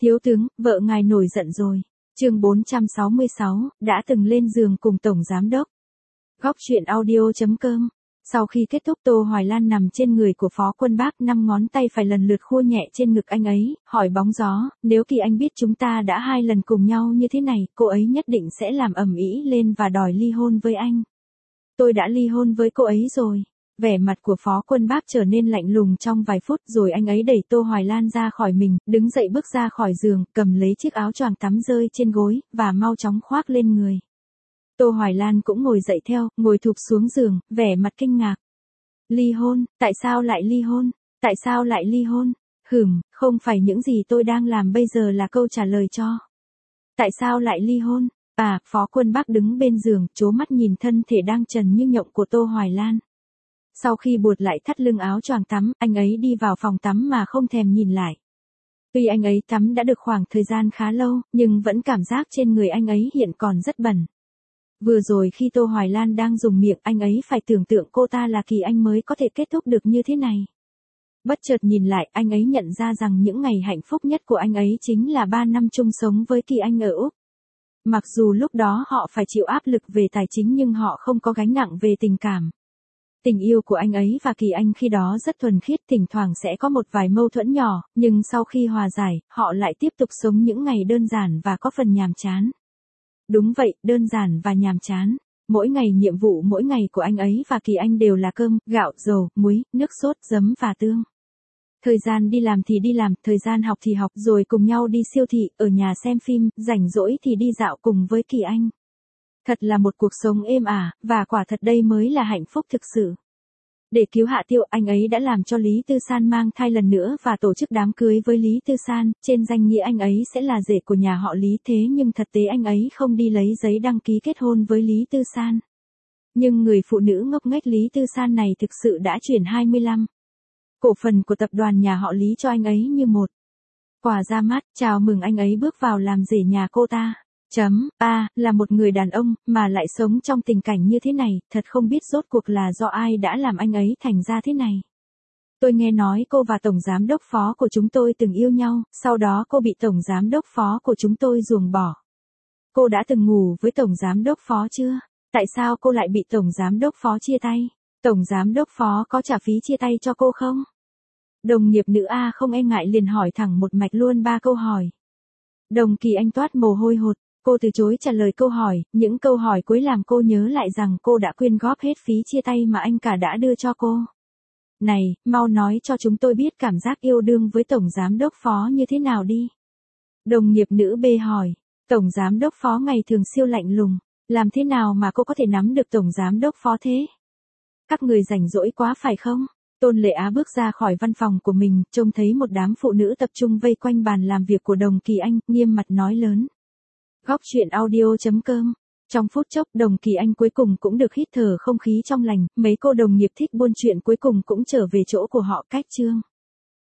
Thiếu tướng, vợ ngài nổi giận rồi. Chương 466, đã từng lên giường cùng tổng giám đốc. Góc truyện audio.com. Sau khi kết thúc, Tô Hoài Lan nằm trên người của Phó Quân Bác, 5 ngón tay phải lần lượt khua nhẹ trên ngực anh ấy, hỏi bóng gió, nếu Kỳ Anh biết chúng ta đã 2 lần cùng nhau như thế này, cô ấy nhất định sẽ làm ầm ĩ lên và đòi ly hôn với anh. Tôi đã ly hôn với cô ấy rồi. Vẻ mặt của Phó Quân Bác trở nên lạnh lùng trong vài phút, rồi anh ấy đẩy Tô Hoài Lan ra khỏi mình, đứng dậy bước ra khỏi giường, cầm lấy chiếc áo choàng tắm rơi trên gối, và mau chóng khoác lên người. Tô Hoài Lan cũng ngồi dậy theo, ngồi thụp xuống giường, vẻ mặt kinh ngạc. Ly hôn, tại sao lại ly hôn? Tại sao lại ly hôn? Không phải những gì tôi đang làm bây giờ là câu trả lời cho. Tại sao lại ly hôn? Phó Quân Bác đứng bên giường, trố mắt nhìn thân thể đang trần như nhộng của Tô Hoài Lan. Sau khi buộc lại thắt lưng áo choàng tắm, anh ấy đi vào phòng tắm mà không thèm nhìn lại. Tuy anh ấy tắm đã được khoảng thời gian khá lâu, nhưng vẫn cảm giác trên người anh ấy hiện còn rất bẩn. Vừa rồi khi Tô Hoài Lan đang dùng miệng, anh ấy phải tưởng tượng cô ta là Kỳ Anh mới có thể kết thúc được như thế này. Bất chợt nhìn lại, anh ấy nhận ra rằng những ngày hạnh phúc nhất của anh ấy chính là 3 năm chung sống với Kỳ Anh ở Úc. Mặc dù lúc đó họ phải chịu áp lực về tài chính nhưng họ không có gánh nặng về tình cảm. Tình yêu của anh ấy và Kỳ Anh khi đó rất thuần khiết, thỉnh thoảng sẽ có một vài mâu thuẫn nhỏ, nhưng sau khi hòa giải, họ lại tiếp tục sống những ngày đơn giản và có phần nhàm chán. Đúng vậy, đơn giản và nhàm chán. Mỗi ngày nhiệm vụ mỗi ngày của anh ấy và Kỳ Anh đều là cơm, gạo, dầu, muối, nước sốt, giấm và tương. Thời gian đi làm thì đi làm, thời gian học thì học, rồi cùng nhau đi siêu thị, ở nhà xem phim, rảnh rỗi thì đi dạo cùng với Kỳ Anh. Thật là một cuộc sống êm ả, và quả thật đây mới là hạnh phúc thực sự. Để cứu Hạ Tiêu, anh ấy đã làm cho Lý Tư San mang thai lần nữa và tổ chức đám cưới với Lý Tư San, trên danh nghĩa anh ấy sẽ là rể của nhà họ Lý, thế nhưng thực tế anh ấy không đi lấy giấy đăng ký kết hôn với Lý Tư San. Nhưng người phụ nữ ngốc nghếch Lý Tư San này thực sự đã chuyển 25 cổ phần của tập đoàn nhà họ Lý cho anh ấy như một quà ra mắt, chào mừng anh ấy bước vào làm rể nhà cô ta. Là một người đàn ông, mà lại sống trong tình cảnh như thế này, thật không biết rốt cuộc là do ai đã làm anh ấy thành ra thế này. Tôi nghe nói cô và tổng giám đốc phó của chúng tôi từng yêu nhau, sau đó cô bị tổng giám đốc phó của chúng tôi ruồng bỏ. Cô đã từng ngủ với tổng giám đốc phó chưa? Tại sao cô lại bị tổng giám đốc phó chia tay? Tổng giám đốc phó có trả phí chia tay cho cô không? Đồng nghiệp nữ A không e ngại liền hỏi thẳng một mạch luôn 3 câu hỏi. Đồng Kỳ Anh toát mồ hôi hột. Cô từ chối trả lời câu hỏi, những câu hỏi cuối làm cô nhớ lại rằng cô đã quyên góp hết phí chia tay mà anh cả đã đưa cho cô. Này, mau nói cho chúng tôi biết cảm giác yêu đương với tổng giám đốc phó như thế nào đi. Đồng nghiệp nữ B hỏi, tổng giám đốc phó ngày thường siêu lạnh lùng, làm thế nào mà cô có thể nắm được tổng giám đốc phó thế? Các người rảnh rỗi quá phải không? Tôn Lệ Á bước ra khỏi văn phòng của mình, trông thấy một đám phụ nữ tập trung vây quanh bàn làm việc của Đồng Kỳ Anh, nghiêm mặt nói lớn. Góc truyện audio.com. Trong phút chốc, Đồng Kỳ Anh cuối cùng cũng được hít thở không khí trong lành, mấy cô đồng nghiệp thích buôn chuyện cuối cùng cũng trở về chỗ của họ. Cách chương